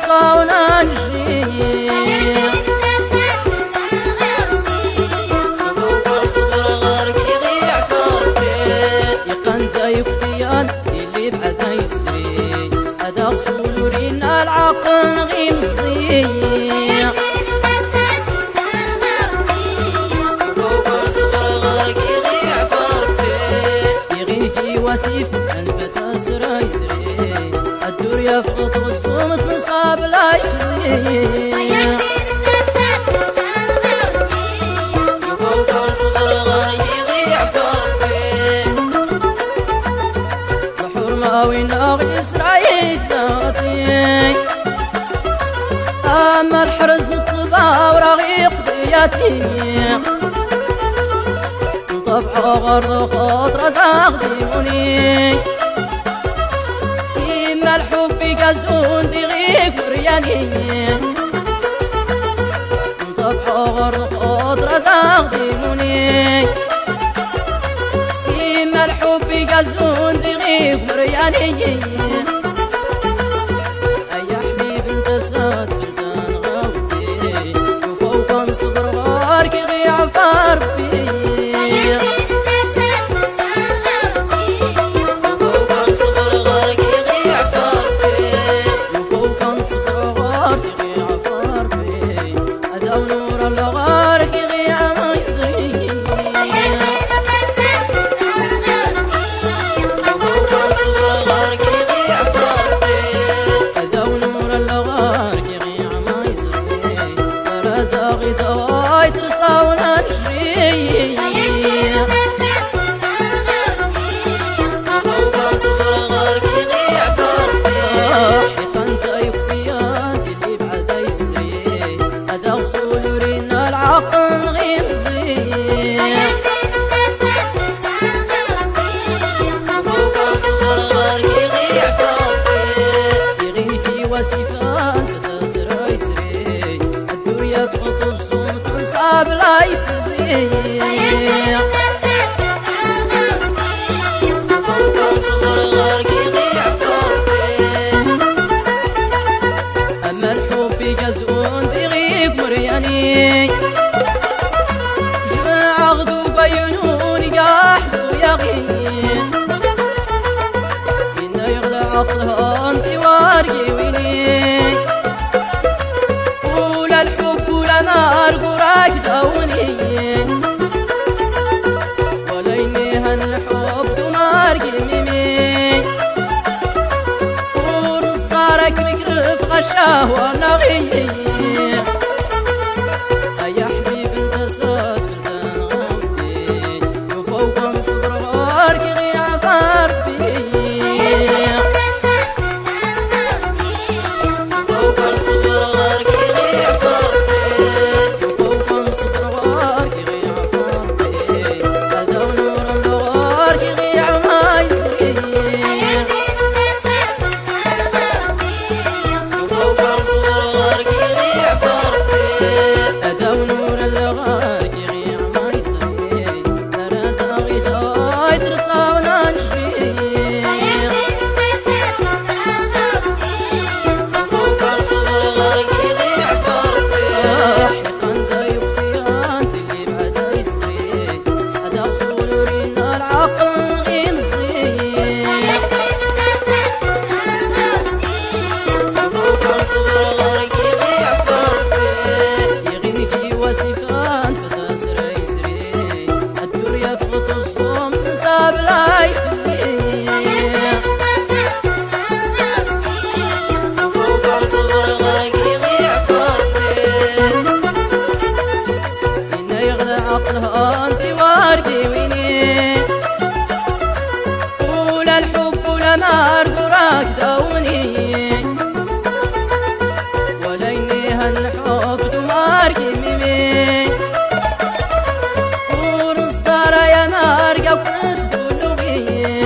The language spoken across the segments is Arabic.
ترصاونا نجي فوق الصبر غارك يضيع فربي يقنت يكتيان اللي بعد يسري هذا غسول ورينا العقل غيم الزيق فوق الصبر غارك يضيع فربي يغين في وسيف الفتى سرا يسري الدور يفقط والصوم تنصاب لا يجزي فوق الصبر غارك يضيع فربي الحرمة وين إسرائيل ذاتي أما الحرز الطبا ورغيق دياتي طبع غرض خاطر تخدمني إما الحب قزون دغيق ورياني طبع غرض خاطر تخدمني إما الحب قزون دغيق ورياني أي حبيب انت ساد فلتان غوتي وفوق صبر غارك غي عفار بي فوق الصبر غارك يضيع فربي وفوق صبر غارك غي عفار بي أداو نور الغارك غي عما يسري فوق الصبر غارك يضيع فربي أداو نور الغارك غي عما يسري فردا غي دواي ترصاونا نجري فوق الصبر غارك يضيع فربي حقنت يكتيات اللي بعد يسري هذا غسول ورينا العقل غير زين فوق الصبر غارك يضيع فربي يغين في وسيفان فتسرى يسري الدور يفقط الصوم تنصاب لا يفزي فوق الصبر غارك يضيع فربي أما الحب جزء دغيق مرياني جمع غدو بينوني قاحدو يغين إنا يغلى عقلها انت وارقي ويني ولا الحب ولا نار قراك داوني ولا إنيها الحب دمارقي ميمي ورصدارك مكرف غشاه ونغي يا حبيب انت ساد فلتان غوتي وفوق صبر غارك غي عفار بي فوق الصبر غارك يضيع فربي وفوق صبر غارك غي عفار بي هذا نور الغارك غي عما يسري فوق الصبر غارك يضيع فربي هذا نور الغارك غي عما يسري فردا غي داي ترصاونا نجري فوق الصبر غارك يضيع فربي حقنت يكتيات اللي بعد يسري هذا غسول ورينا العقل غيم زين فوق الصبر غارك يضيع فربي يغين في وسيفان فتسرى يسري الدور يفقط الصوم نساب لا يفزي فوق الصبر غارك يضيع فربي إنا يغلى عقلها انت واردي ويني ولا الحب ولا نار قراك داوني ولا إنيها الحب دمارقي ميمي ورصدار يا نار قبس دلوغي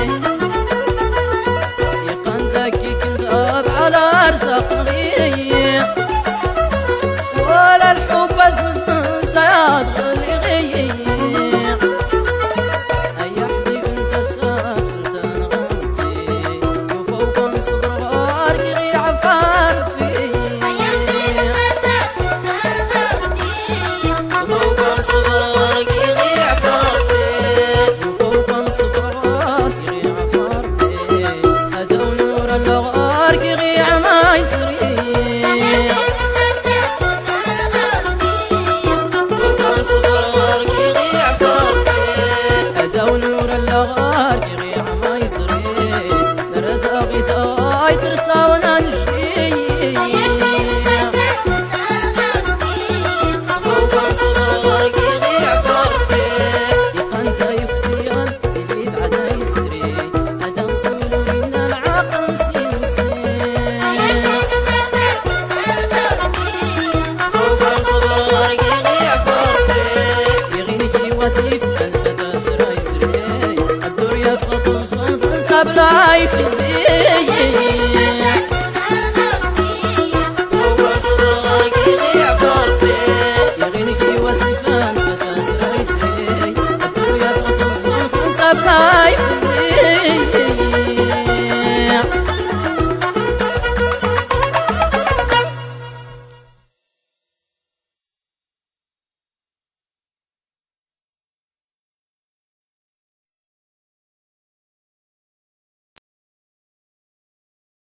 يقندك كنتاب على أرزاق غي ولا الحب أزمز من سياد غلي غار كي عما يسري درد غيثاي ترساونا نشي فوق صبر غارقي غيع فربي يقنت يفتيان تبيد عدا يسري أدم سولو إن العقل سينسي فوق صبر غارقي غيع فربي يغينك وسيف الفتى سرا يسري الدور يفقط الصوت انساب لايف فوق صبر غارقي غيع فربي يغينك وسيف الفتى سرا يسري الدور يفقط الصوت انساب لايف